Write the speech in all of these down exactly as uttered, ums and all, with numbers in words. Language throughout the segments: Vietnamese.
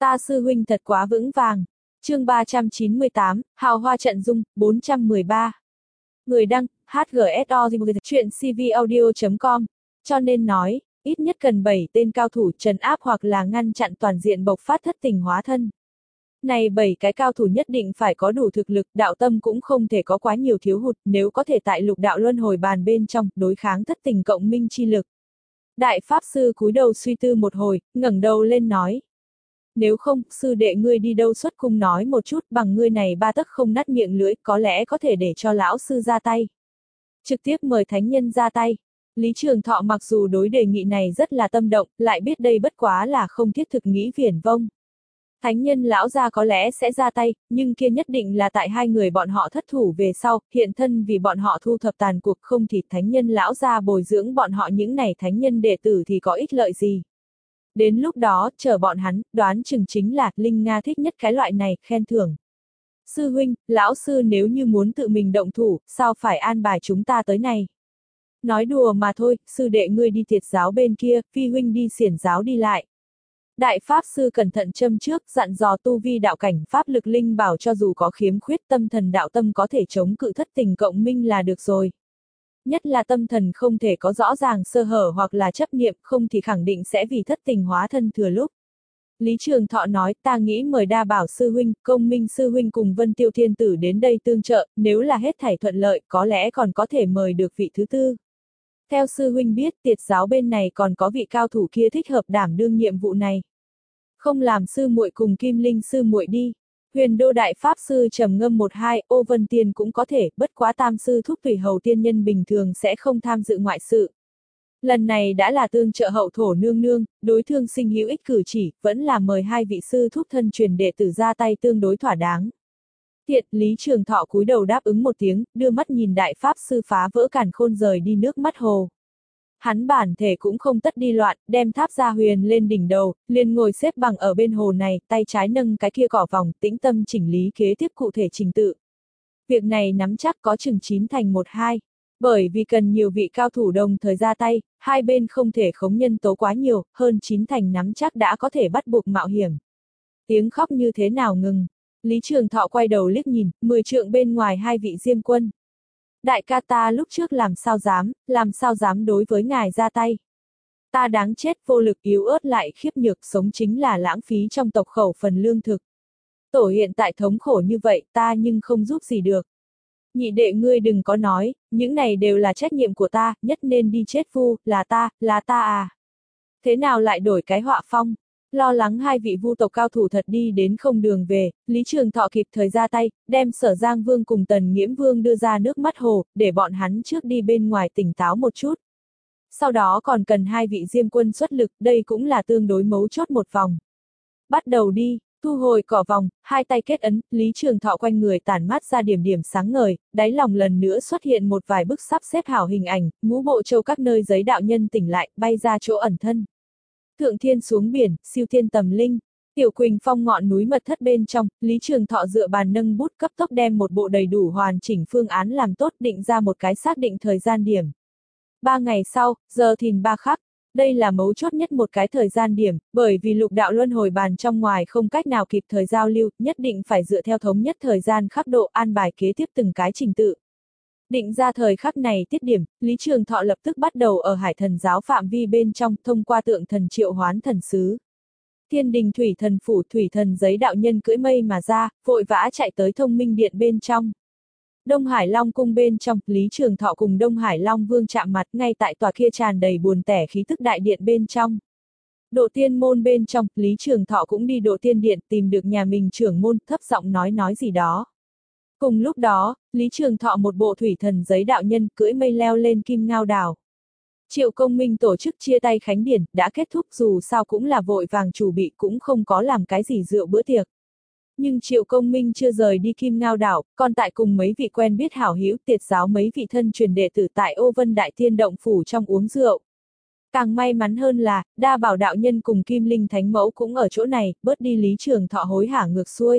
Ta sư huynh thật quá vững vàng. Chương ba trăm chín mươi tám, Hào hoa trận dung, bốn trăm mười ba. Người đăng, hát giê ét o chuyện c v audio chấm com. Cho nên nói, ít nhất cần bảy tên cao thủ trấn áp hoặc là ngăn chặn toàn diện bộc phát thất tình hóa thân. Này bảy cái cao thủ nhất định phải có đủ thực lực, đạo tâm cũng không thể có quá nhiều thiếu hụt, nếu có thể tại lục đạo luân hồi bàn bên trong, đối kháng thất tình cộng minh chi lực. Đại Pháp Sư cúi đầu suy tư một hồi, ngẩng đầu lên nói. Nếu không, sư đệ ngươi đi đâu xuất cung nói một chút, bằng ngươi này ba tấc không nát miệng lưỡi, có lẽ có thể để cho lão sư ra tay. Trực tiếp mời thánh nhân ra tay. Lý Trường Thọ mặc dù đối đề nghị này rất là tâm động, lại biết đây bất quá là không thiết thực nghĩ viển vông. Thánh nhân lão gia có lẽ sẽ ra tay, nhưng kia nhất định là tại hai người bọn họ thất thủ về sau, hiện thân vì bọn họ thu thập tàn cuộc, không thì thánh nhân lão gia bồi dưỡng bọn họ những này thánh nhân đệ tử thì có ích lợi gì. Đến lúc đó, chờ bọn hắn, đoán chừng chính là, Linh Nga thích nhất cái loại này, khen thưởng. Sư huynh, lão sư nếu như muốn tự mình động thủ, sao phải an bài chúng ta tới này? Nói đùa mà thôi, sư đệ ngươi đi thiệt giáo bên kia, phi huynh đi xiển giáo đi lại. Đại Pháp Sư cẩn thận châm trước, dặn dò tu vi đạo cảnh, pháp lực linh bảo cho dù có khiếm khuyết tâm thần đạo tâm có thể chống cự thất tình cộng minh là được rồi. Nhất là tâm thần không thể có rõ ràng sơ hở hoặc là chấp niệm, không thì khẳng định sẽ vì thất tình hóa thân thừa lúc. Lý Trường Thọ nói, ta nghĩ mời Đa Bảo Sư huynh, Công Minh Sư huynh cùng Vân Tiêu Thiên Tử đến đây tương trợ, nếu là hết thảy thuận lợi, có lẽ còn có thể mời được vị thứ tư. Theo sư huynh biết, tiệt giáo bên này còn có vị cao thủ kia thích hợp đảm đương nhiệm vụ này. Không làm sư muội cùng Kim Linh sư muội đi. Huyền Đô Đại Pháp Sư trầm ngâm một hai, Ô Vân Tiên cũng có thể, bất quá tam sư thúc thủy hầu tiên nhân bình thường sẽ không tham dự ngoại sự. Lần này đã là tương trợ hậu thổ nương nương, đối thương sinh hữu ích cử chỉ, vẫn là mời hai vị sư thúc thân truyền đệ tử ra tay tương đối thỏa đáng. Thiện, Lý Trường Thọ cúi đầu đáp ứng một tiếng, đưa mắt nhìn Đại Pháp Sư phá vỡ càn khôn rời đi nước mắt hồ. Hắn bản thể cũng không tất đi loạn, đem tháp gia huyền lên đỉnh đầu, liền ngồi xếp bằng ở bên hồ này, tay trái nâng cái kia cỏ vòng, tĩnh tâm chỉnh lý kế tiếp cụ thể trình tự. Việc này nắm chắc có chừng chín thành một hai. Bởi vì cần nhiều vị cao thủ đồng thời ra tay, hai bên không thể khống nhân tố quá nhiều, hơn chín thành nắm chắc đã có thể bắt buộc mạo hiểm. Tiếng khóc như thế nào ngừng. Lý Trường Thọ quay đầu liếc nhìn, mười trượng bên ngoài hai vị diêm quân. Đại ca ta lúc trước làm sao dám, làm sao dám đối với ngài ra tay. Ta đáng chết, vô lực yếu ớt lại khiếp nhược, sống chính là lãng phí trong tộc khẩu phần lương thực. Tổ hiện tại thống khổ như vậy, ta nhưng không giúp gì được. Nhị đệ ngươi đừng có nói, những này đều là trách nhiệm của ta, nhất nên đi chết vu, là ta, là ta à. Thế nào lại đổi cái họa phong? Lo lắng hai vị vu tộc cao thủ thật đi đến không đường về, Lý Trường Thọ kịp thời ra tay, đem Sở Giang Vương cùng Tần Nghiễm Vương đưa ra nước mắt hồ, để bọn hắn trước đi bên ngoài tỉnh táo một chút. Sau đó còn cần hai vị diêm quân xuất lực, đây cũng là tương đối mấu chốt một vòng. Bắt đầu đi, thu hồi cỏ vòng, hai tay kết ấn, Lý Trường Thọ quanh người tản mát ra điểm điểm sáng ngời, đáy lòng lần nữa xuất hiện một vài bức sắp xếp hảo hình ảnh, ngũ bộ châu các nơi giấy đạo nhân tỉnh lại, bay ra chỗ ẩn thân. Thượng thiên xuống biển, siêu thiên tầm linh, Tiểu Quỳnh Phong ngọn núi mật thất bên trong, Lý Trường Thọ dựa bàn nâng bút cấp tốc đem một bộ đầy đủ hoàn chỉnh phương án làm tốt, định ra một cái xác định thời gian điểm. Ba ngày sau, giờ thìn ba khắc, đây là mấu chốt nhất một cái thời gian điểm, bởi vì lục đạo luân hồi bàn trong ngoài không cách nào kịp thời giao lưu, nhất định phải dựa theo thống nhất thời gian khắc độ an bài kế tiếp từng cái trình tự. Định ra thời khắc này tiết điểm, Lý Trường Thọ lập tức bắt đầu ở Hải Thần giáo phạm vi bên trong, thông qua tượng thần triệu hoán thần sứ. Thiên đình thủy thần phủ thủy thần giấy đạo nhân cưỡi mây mà ra, vội vã chạy tới Thông Minh Điện bên trong. Đông Hải Long cung bên trong, Lý Trường Thọ cùng Đông Hải Long Vương chạm mặt ngay tại tòa kia tràn đầy buồn tẻ khí tức đại điện bên trong. Độ tiên môn bên trong, Lý Trường Thọ cũng đi độ tiên điện tìm được nhà mình trưởng môn, thấp giọng nói nói gì đó. Cùng lúc đó, Lý Trường Thọ một bộ thủy thần giấy đạo nhân cưỡi mây leo lên Kim Ngao đảo. Triệu Công Minh tổ chức chia tay khánh điển, đã kết thúc dù sao cũng là vội vàng chủ bị cũng không có làm cái gì rượu bữa tiệc. Nhưng Triệu Công Minh chưa rời đi Kim Ngao đảo, còn tại cùng mấy vị quen biết hảo hữu tiệt giáo mấy vị thân truyền đệ tử tại Ô Vân Đại Thiên Động Phủ trong uống rượu. Càng may mắn hơn là, Đa Bảo đạo nhân cùng Kim Linh Thánh Mẫu cũng ở chỗ này, bớt đi Lý Trường Thọ hối hả ngược xuôi.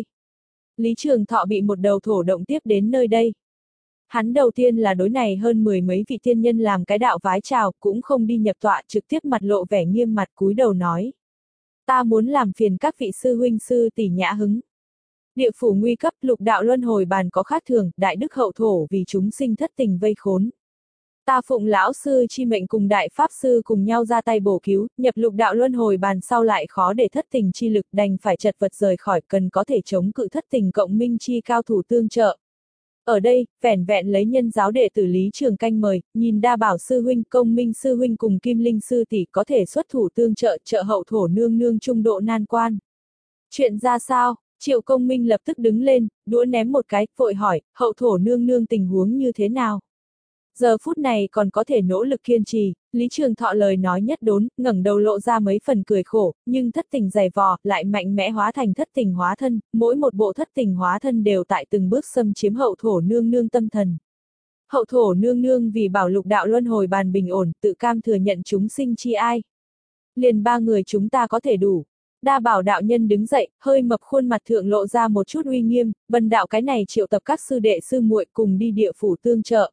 Lý Trường Thọ bị một đầu thổ động tiếp đến nơi đây. Hắn đầu tiên là đối này hơn mười mấy vị tiên nhân làm cái đạo vái chào, cũng không đi nhập tọa, trực tiếp mặt lộ vẻ nghiêm mặt cúi đầu nói. Ta muốn làm phiền các vị sư huynh sư tỷ nhã hứng. Địa phủ nguy cấp, lục đạo luân hồi bàn có khác thường, đại đức hậu thổ vì chúng sinh thất tình vây khốn. Ta phụng lão sư chi mệnh cùng đại pháp sư cùng nhau ra tay bổ cứu, nhập lục đạo luân hồi bàn sau lại khó để thất tình chi lực, đành phải chật vật rời khỏi, cần có thể chống cự thất tình cộng minh chi cao thủ tương trợ. Ở đây, vẻn vẹn lấy nhân giáo đệ tử Lý Trường Canh mời, nhìn đa bảo sư huynh, công minh sư huynh cùng kim linh sư tỷ có thể xuất thủ tương trợ, trợ hậu thổ nương nương trung độ nan quan. Chuyện ra sao? Triệu Công Minh lập tức đứng lên, đũa ném một cái, vội hỏi, hậu thổ nương nương tình huống như thế nào? Giờ phút này còn có thể nỗ lực kiên trì, Lý Trường Thọ lời nói nhất đốn, ngẩng đầu lộ ra mấy phần cười khổ, nhưng thất tình dày vò, lại mạnh mẽ hóa thành thất tình hóa thân, mỗi một bộ thất tình hóa thân đều tại từng bước xâm chiếm hậu thổ nương nương tâm thần. Hậu thổ nương nương vì bảo lục đạo luân hồi bàn bình ổn, tự cam thừa nhận chúng sinh chi ai. Liền ba người chúng ta có thể đủ. Đa bảo đạo nhân đứng dậy, hơi mập khuôn mặt thượng lộ ra một chút uy nghiêm, bần đạo cái này triệu tập các sư đệ sư muội cùng đi địa phủ tương trợ.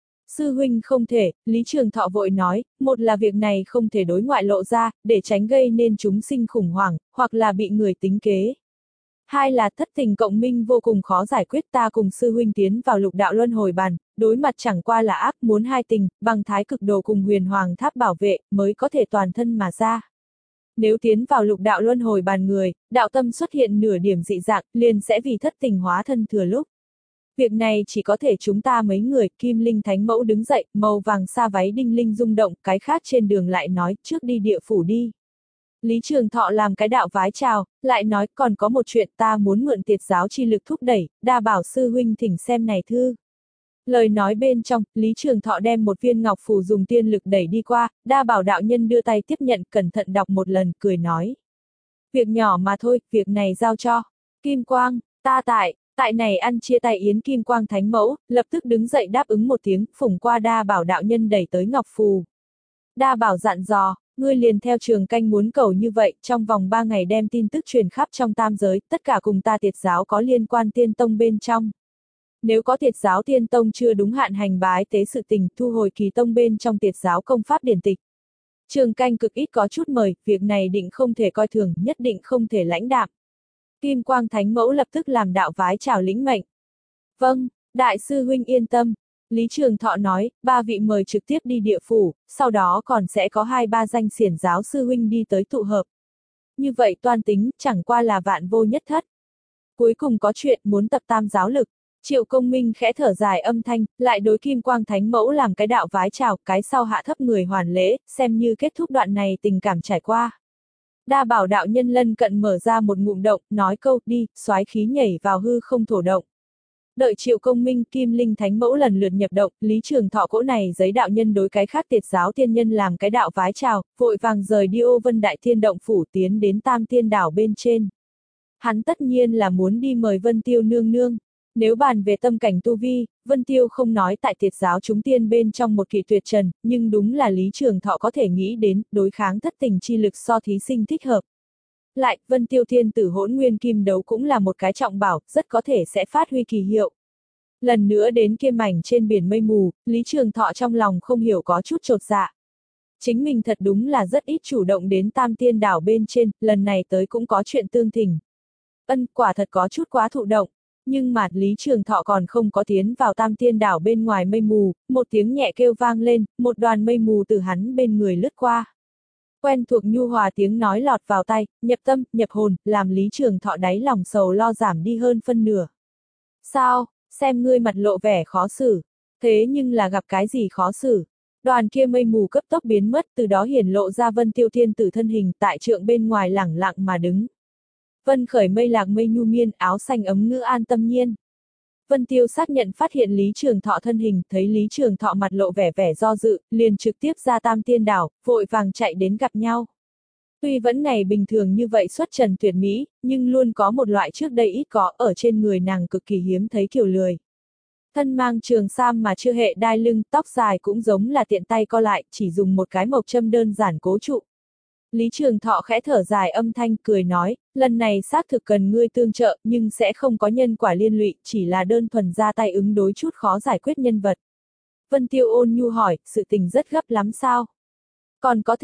Sư huynh không thể, Lý Trường Thọ vội nói, một là việc này không thể đối ngoại lộ ra, để tránh gây nên chúng sinh khủng hoảng, hoặc là bị người tính kế. Hai là thất tình cộng minh vô cùng khó giải quyết, ta cùng sư huynh tiến vào lục đạo luân hồi bàn, đối mặt chẳng qua là ác muốn hai tình, bằng thái cực đồ cùng huyền hoàng tháp bảo vệ, mới có thể toàn thân mà ra. Nếu tiến vào lục đạo luân hồi bàn người, đạo tâm xuất hiện nửa điểm dị dạng, liền sẽ vì thất tình hóa thân thừa lúc. Việc này chỉ có thể chúng ta mấy người, Kim Linh Thánh Mẫu đứng dậy, màu vàng sa váy đinh linh rung động, cái khác trên đường lại nói, trước đi địa phủ đi. Lý Trường Thọ làm cái đạo vái chào, lại nói, còn có một chuyện ta muốn mượn tiệt giáo chi lực thúc đẩy, đa bảo sư huynh thỉnh xem này thư. Lời nói bên trong, Lý Trường Thọ đem một viên ngọc phù dùng tiên lực đẩy đi qua, đa bảo đạo nhân đưa tay tiếp nhận, cẩn thận đọc một lần, cười nói. Việc nhỏ mà thôi, việc này giao cho Kim Quang, ta tại. Tại này ăn chia tay yến Kim Quang Thánh Mẫu, lập tức đứng dậy đáp ứng một tiếng, phủng qua đa bảo đạo nhân đẩy tới ngọc phù. Đa bảo dặn dò, ngươi liền theo Trường Canh muốn cầu như vậy, trong vòng ba ngày đem tin tức truyền khắp trong tam giới, tất cả cùng ta tiệt giáo có liên quan tiên tông bên trong. Nếu có tiệt giáo tiên tông chưa đúng hạn hành bái tế sự tình, thu hồi kỳ tông bên trong tiệt giáo công pháp điển tịch. Trường Canh cực ít có chút mời, việc này định không thể coi thường, nhất định không thể lãnh đạm. Kim Quang Thánh Mẫu lập tức làm đạo vái chào lĩnh mệnh. Vâng, đại sư huynh yên tâm. Lý Trường Thọ nói, ba vị mời trực tiếp đi địa phủ, sau đó còn sẽ có hai ba danh xiển giáo sư huynh đi tới tụ hợp. Như vậy toan tính, chẳng qua là vạn vô nhất thất. Cuối cùng có chuyện muốn tập tam giáo lực. Triệu Công Minh khẽ thở dài âm thanh, lại đối Kim Quang Thánh Mẫu làm cái đạo vái chào, cái sau hạ thấp người hoàn lễ, xem như kết thúc đoạn này tình cảm trải qua. Đa bảo đạo nhân lân cận mở ra một ngụm động, nói câu, đi, soái khí nhảy vào hư không thổ động. Đợi Triệu Công Minh, Kim Linh Thánh Mẫu lần lượt nhập động, Lý Trường Thọ cỗ này giấy đạo nhân đối cái khác tiệt giáo tiên nhân làm cái đạo vái chào, vội vàng rời đi Ô Vân Đại Thiên Động phủ tiến đến Tam Tiên Đảo bên trên. Hắn tất nhiên là muốn đi mời Vân Tiêu nương nương. Nếu bàn về tâm cảnh tu vi, Vân Tiêu không nói tại tiệt giáo chúng tiên bên trong một kỳ tuyệt trần, nhưng đúng là Lý Trường Thọ có thể nghĩ đến, đối kháng thất tình chi lực so thí sinh thích hợp. Lại, Vân Tiêu thiên tử hỗn nguyên kim đấu cũng là một cái trọng bảo, rất có thể sẽ phát huy kỳ hiệu. Lần nữa đến kia mảnh trên biển mây mù, Lý Trường Thọ trong lòng không hiểu có chút chột dạ. Chính mình thật đúng là rất ít chủ động đến Tam Tiên Đảo bên trên, lần này tới cũng có chuyện tương thỉnh. Ân, quả thật có chút quá thụ động. Nhưng mà Lý Trường Thọ còn không có tiến vào Tam Tiên Đảo bên ngoài mây mù, một tiếng nhẹ kêu vang lên, một đoàn mây mù từ hắn bên người lướt qua. Quen thuộc nhu hòa tiếng nói lọt vào tay, nhập tâm, nhập hồn, làm Lý Trường Thọ đáy lòng sầu lo giảm đi hơn phân nửa. Sao, xem ngươi mặt lộ vẻ khó xử, thế nhưng là gặp cái gì khó xử? Đoàn kia mây mù cấp tốc biến mất, từ đó hiển lộ ra Vân Tiêu thiên tử thân hình tại trượng bên ngoài lẳng lặng mà đứng. Vân khởi mây lạc mây nhu miên, áo xanh ấm ngữ an tâm nhiên. Vân Tiêu xác nhận phát hiện Lý Trường Thọ thân hình, thấy Lý Trường Thọ mặt lộ vẻ vẻ do dự, liền trực tiếp ra Tam Tiên Đảo, vội vàng chạy đến gặp nhau. Tuy vẫn ngày bình thường như vậy xuất trần tuyệt mỹ, nhưng luôn có một loại trước đây ít có ở trên người nàng cực kỳ hiếm thấy kiểu lười. Thân mang trường sam mà chưa hệ đai lưng, tóc dài cũng giống là tiện tay co lại, chỉ dùng một cái mộc châm đơn giản cố trụ. Lý Trường Thọ khẽ thở dài âm thanh cười nói, lần này xác thực cần ngươi tương trợ, nhưng sẽ không có nhân quả liên lụy, chỉ là đơn thuần ra tay ứng đối chút khó giải quyết nhân vật. Vân Tiêu ôn nhu hỏi, sự tình rất gấp lắm sao? Còn có thể,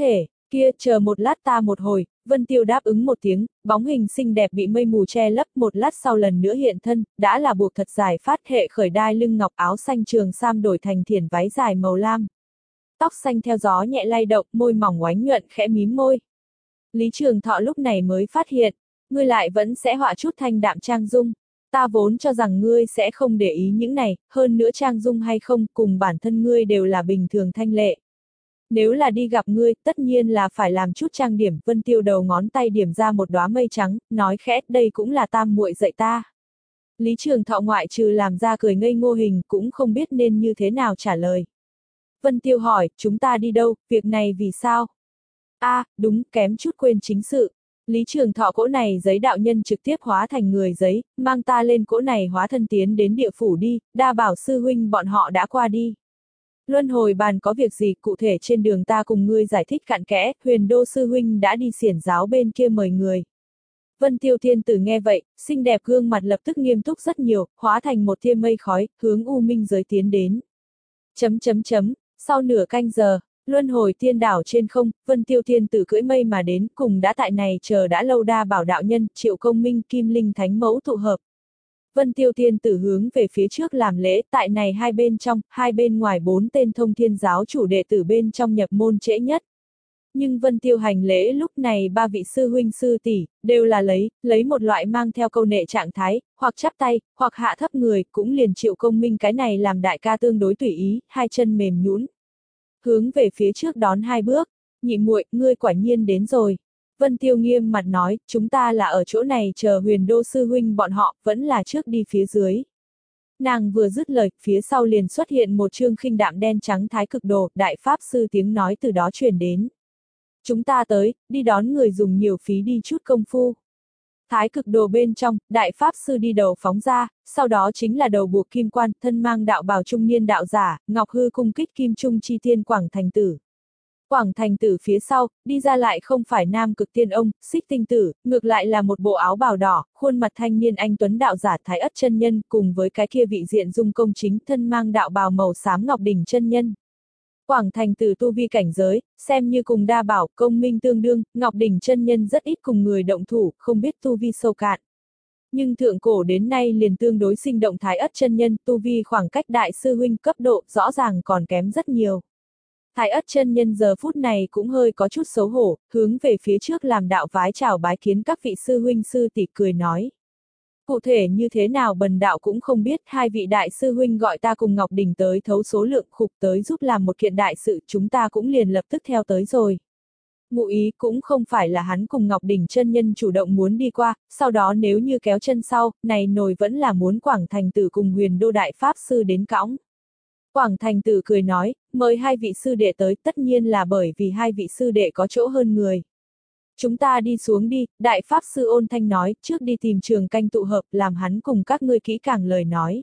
Kia, chờ một lát ta một hồi, Vân Tiêu đáp ứng một tiếng, bóng hình xinh đẹp bị mây mù che lấp, một lát sau lần nữa hiện thân, đã là buộc thật dài phát hệ khởi đai lưng ngọc, áo xanh trường sam đổi thành thiển váy dài màu lam. Tóc xanh theo gió nhẹ lay động, môi mỏng oánh nhuận khẽ mím môi. Lý Trường Thọ lúc này mới phát hiện, ngươi lại vẫn sẽ họa chút thanh đạm trang dung. Ta vốn cho rằng ngươi sẽ không để ý những này, hơn nữa trang dung hay không, cùng bản thân ngươi đều là bình thường thanh lệ. Nếu là đi gặp ngươi, tất nhiên là phải làm chút trang điểm. Vân Tiêu đầu ngón tay điểm ra một đóa mây trắng, nói khẽ, đây cũng là tam muội dạy ta. Lý Trường Thọ ngoại trừ làm ra cười ngây ngô hình, cũng không biết nên như thế nào trả lời. Vân Tiêu hỏi, chúng ta đi đâu, việc này vì sao? A, à, đúng, kém chút quên chính sự. Lý Trường Thọ cỗ này giấy đạo nhân trực tiếp hóa thành người giấy, mang ta lên cỗ này hóa thân tiến đến địa phủ đi, đa bảo sư huynh bọn họ đã qua đi. Luân hồi bàn có việc gì, cụ thể trên đường ta cùng ngươi giải thích cặn kẽ, Huyền Đô sư huynh đã đi xiển giáo bên kia mời người. Vân Tiêu Thiên Tử nghe vậy, xinh đẹp gương mặt lập tức nghiêm túc rất nhiều, hóa thành một tia mây khói, hướng U Minh giới tiến đến. Chấm chấm chấm, sau nửa canh giờ, luân hồi tiên đảo trên không, Vân Tiêu Thiên Tử cưỡi mây mà đến, cùng đã tại này chờ đã lâu đa bảo đạo nhân, Triệu Công Minh, Kim Linh Thánh Mẫu tụ hợp. Vân Tiêu Thiên Tử hướng về phía trước làm lễ, tại này hai bên trong, hai bên ngoài bốn tên thông thiên giáo chủ đệ tử bên trong nhập môn trễ nhất. Nhưng Vân Tiêu hành lễ lúc này ba vị sư huynh sư tỷ đều là lấy, lấy một loại mang theo câu nệ trạng thái, hoặc chắp tay, hoặc hạ thấp người, cũng liền Triệu Công Minh cái này làm đại ca tương đối tùy ý, hai chân mềm nhũn, hướng về phía trước đón hai bước. Nhị muội, ngươi quả nhiên đến rồi. Vân Tiêu nghiêm mặt nói, chúng ta là ở chỗ này chờ Huyền Đô sư huynh bọn họ, vẫn là trước đi phía dưới. Nàng vừa dứt lời, phía sau liền xuất hiện một chương khinh đạm đen trắng thái cực đồ, đại pháp sư tiếng nói từ đó truyền đến. Chúng ta tới, đi đón người dùng nhiều phí đi chút công phu. Thái cực đồ bên trong, đại pháp sư đi đầu phóng ra, sau đó chính là đầu buộc kim quan, thân mang đạo bào trung niên đạo giả, ngọc hư cung kích kim trung chi tiên Quảng Thành Tử. Quảng Thành Tử phía sau, đi ra lại không phải nam cực tiên ông, Xích Tinh Tử, ngược lại là một bộ áo bào đỏ, khuôn mặt thanh niên anh tuấn đạo giả Thái Ất chân nhân, cùng với cái kia vị diện dung công chính thân mang đạo bào màu xám Ngọc Đỉnh chân nhân. Quảng Thành Tử tu vi cảnh giới, xem như cùng đa bảo, công minh tương đương, Ngọc Đỉnh chân nhân rất ít cùng người động thủ, không biết tu vi sâu cạn. Nhưng thượng cổ đến nay liền tương đối sinh động Thái Ất chân nhân, tu vi khoảng cách đại sư huynh cấp độ, rõ ràng còn kém rất nhiều. Thái Ất chân nhân giờ phút này cũng hơi có chút xấu hổ, hướng về phía trước làm đạo vái chào bái kiến các vị sư huynh sư tỷ cười nói. Cụ thể như thế nào bần đạo cũng không biết, hai vị đại sư huynh gọi ta cùng Ngọc Đình tới thấu số lượng khục tới giúp làm một kiện đại sự, chúng ta cũng liền lập tức theo tới rồi. Ngụ ý cũng không phải là hắn cùng Ngọc Đình chân nhân chủ động muốn đi qua, sau đó nếu như kéo chân sau, này nồi vẫn là muốn Quảng Thành Tử cùng Huyền Đô đại pháp sư đến cõng. Quảng Thành Tử cười nói, mời hai vị sư đệ tới, tất nhiên là bởi vì hai vị sư đệ có chỗ hơn người. Chúng ta đi xuống đi, đại pháp sư ôn thanh nói, trước đi tìm Trường Canh tụ hợp, làm hắn cùng các ngươi kỹ càng lời nói.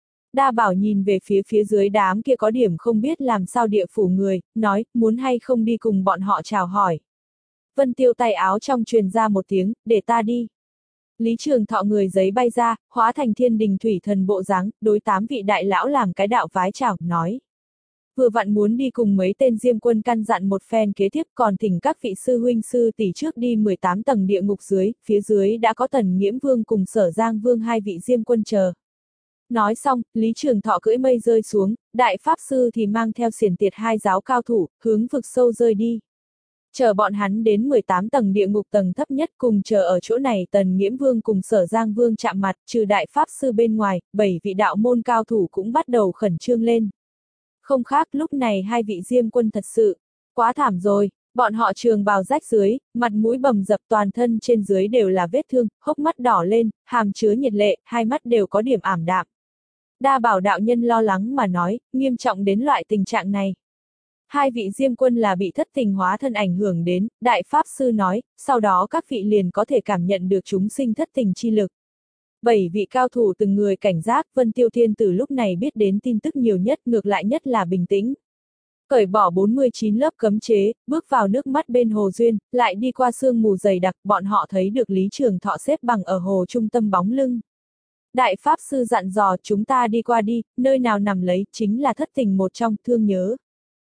Đa bảo nhìn về phía phía dưới đám kia có điểm không biết làm sao địa phủ người, nói, muốn hay không đi cùng bọn họ chào hỏi. Vân Tiêu tay áo trong truyền ra một tiếng, để ta đi. Lý Trường Thọ người giấy bay ra, hóa thành thiên đình thủy thần bộ dáng, đối tám vị đại lão làm cái đạo vái chào, nói. Vừa vặn muốn đi cùng mấy tên diêm quân căn dặn một phen kế tiếp, còn thỉnh các vị sư huynh sư tỷ trước đi mười tám tầng địa ngục dưới, phía dưới đã có Tần Nghiễm Vương cùng Sở Giang Vương hai vị diêm quân chờ. Nói xong, Lý Trường Thọ cưỡi mây rơi xuống, đại pháp sư thì mang theo xiển tiệt hai giáo cao thủ, hướng vực sâu rơi đi. Chờ bọn hắn đến mười tám tầng địa ngục tầng thấp nhất, cùng chờ ở chỗ này Tần Nghiễm Vương cùng Sở Giang Vương chạm mặt, trừ đại pháp sư bên ngoài, bảy vị đạo môn cao thủ cũng bắt đầu khẩn trương lên. Không khác, lúc này hai vị diêm quân thật sự quá thảm rồi, bọn họ trường bào rách dưới, mặt mũi bầm dập, toàn thân trên dưới đều là vết thương, hốc mắt đỏ lên, hàm chứa nhiệt lệ, hai mắt đều có điểm ảm đạm. Đa bảo đạo nhân lo lắng mà nói, nghiêm trọng đến loại tình trạng này. Hai vị diêm quân là bị thất tình hóa thân ảnh hưởng đến, đại pháp sư nói, sau đó các vị liền có thể cảm nhận được chúng sinh thất tình chi lực. Bảy vị cao thủ từng người cảnh giác, Vân Tiêu Thiên Tử lúc này biết đến tin tức nhiều nhất, ngược lại nhất là bình tĩnh. Cởi bỏ bốn mươi chín lớp cấm chế, bước vào nước mắt bên hồ duyên, lại đi qua sương mù dày đặc, bọn họ thấy được Lý Trường Thọ xếp bằng ở hồ trung tâm bóng lưng. Đại pháp sư dặn dò, chúng ta đi qua đi, nơi nào nằm lấy, chính là thất tình một trong, thương nhớ.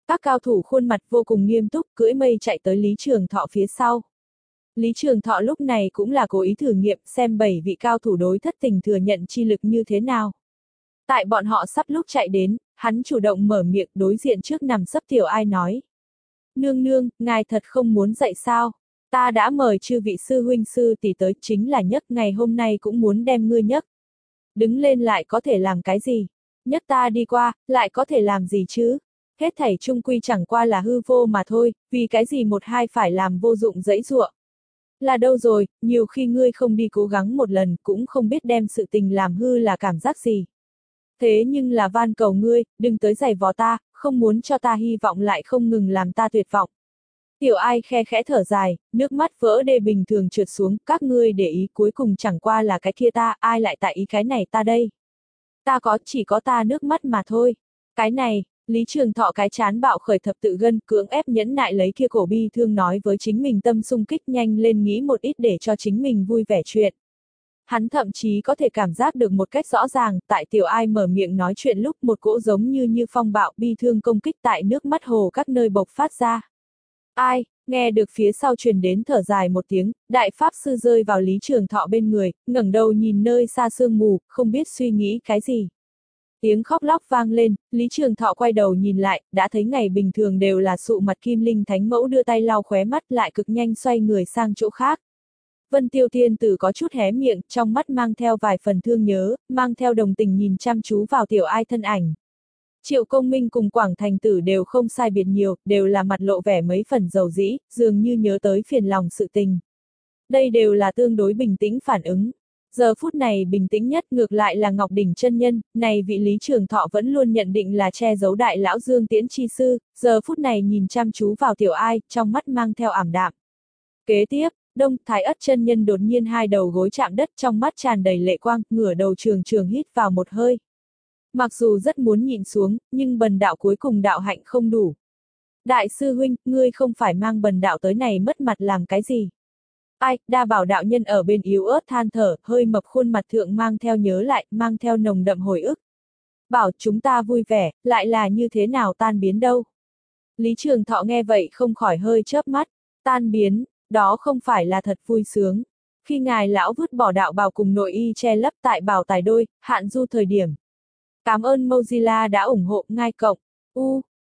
Các cao thủ khuôn mặt vô cùng nghiêm túc, cưỡi mây chạy tới Lý Trường Thọ phía sau. Lý Trường Thọ lúc này cũng là cố ý thử nghiệm xem bảy vị cao thủ đối thất tình thừa nhận chi lực như thế nào. Tại bọn họ sắp lúc chạy đến, hắn chủ động mở miệng đối diện trước nằm sấp Tiểu Ai nói. Nương nương, ngài thật không muốn dậy sao? Ta đã mời chư vị sư huynh sư tỷ tới, chính là nhấc ngày hôm nay cũng muốn đem ngươi nhấc. Đứng lên lại có thể làm cái gì? Nhấc ta đi qua, lại có thể làm gì chứ? Hết thảy chung quy chẳng qua là hư vô mà thôi, vì cái gì một hai phải làm vô dụng dẫy dụa. Là đâu rồi, nhiều khi ngươi không đi cố gắng một lần cũng không biết đem sự tình làm hư là cảm giác gì. Thế nhưng là van cầu ngươi, đừng tới giày vò ta, không muốn cho ta hy vọng lại không ngừng làm ta tuyệt vọng. Tiểu Ai khe khẽ thở dài, nước mắt vỡ đê bình thường trượt xuống, các ngươi để ý cuối cùng chẳng qua là cái kia ta, ai lại tại ý cái này ta đây. Ta có, chỉ có ta nước mắt mà thôi. Cái này, Lý Trường Thọ cái chán bạo khởi thập tự gân, cưỡng ép nhẫn nại lấy kia cổ bi thương nói với chính mình tâm sung kích nhanh lên nghĩ một ít để cho chính mình vui vẻ chuyện. Hắn thậm chí có thể cảm giác được một cách rõ ràng, tại Tiểu Ai mở miệng nói chuyện lúc một cỗ giống như như phong bạo bi thương công kích tại nước mắt hồ các nơi bộc phát ra. Ai, nghe được phía sau truyền đến thở dài một tiếng, đại pháp sư rơi vào Lý Trường Thọ bên người, ngẩng đầu nhìn nơi xa sương mù, không biết suy nghĩ cái gì. Tiếng khóc lóc vang lên, Lý Trường Thọ quay đầu nhìn lại, đã thấy ngày bình thường đều là sụ mặt Kim Linh Thánh Mẫu đưa tay lau khóe mắt lại cực nhanh xoay người sang chỗ khác. Vân Tiêu Tiên Tử có chút hé miệng, trong mắt mang theo vài phần thương nhớ, mang theo đồng tình nhìn chăm chú vào Tiểu Ai thân ảnh. Triệu Công Minh cùng Quảng Thành Tử đều không sai biệt nhiều, đều là mặt lộ vẻ mấy phần dầu dĩ, dường như nhớ tới phiền lòng sự tình. Đây đều là tương đối bình tĩnh phản ứng. Giờ phút này bình tĩnh nhất ngược lại là Ngọc Đỉnh chân nhân, này vị Lý Trường Thọ vẫn luôn nhận định là che giấu đại lão Dương Tiễn chi sư, giờ phút này nhìn chăm chú vào Tiểu Ai, trong mắt mang theo ảm đạm. Kế tiếp, Đông Thái Ất chân nhân đột nhiên hai đầu gối chạm đất, trong mắt tràn đầy lệ quang, ngửa đầu trường trường hít vào một hơi. Mặc dù rất muốn nhịn xuống, nhưng bần đạo cuối cùng đạo hạnh không đủ. Đại sư huynh, ngươi không phải mang bần đạo tới này mất mặt làm cái gì? Ai, Đa Bảo đạo nhân ở bên yếu ớt than thở, hơi mập khuôn mặt thượng mang theo nhớ lại, mang theo nồng đậm hồi ức. Bảo chúng ta vui vẻ, lại là như thế nào tan biến đâu? Lý Trường Thọ nghe vậy không khỏi hơi chớp mắt, tan biến, đó không phải là thật vui sướng. Khi ngài lão vứt bỏ đạo bào cùng nội y che lấp tại bảo tài đôi, hạn du thời điểm. Cảm ơn Mozilla đã ủng hộ, ngai cộng. U,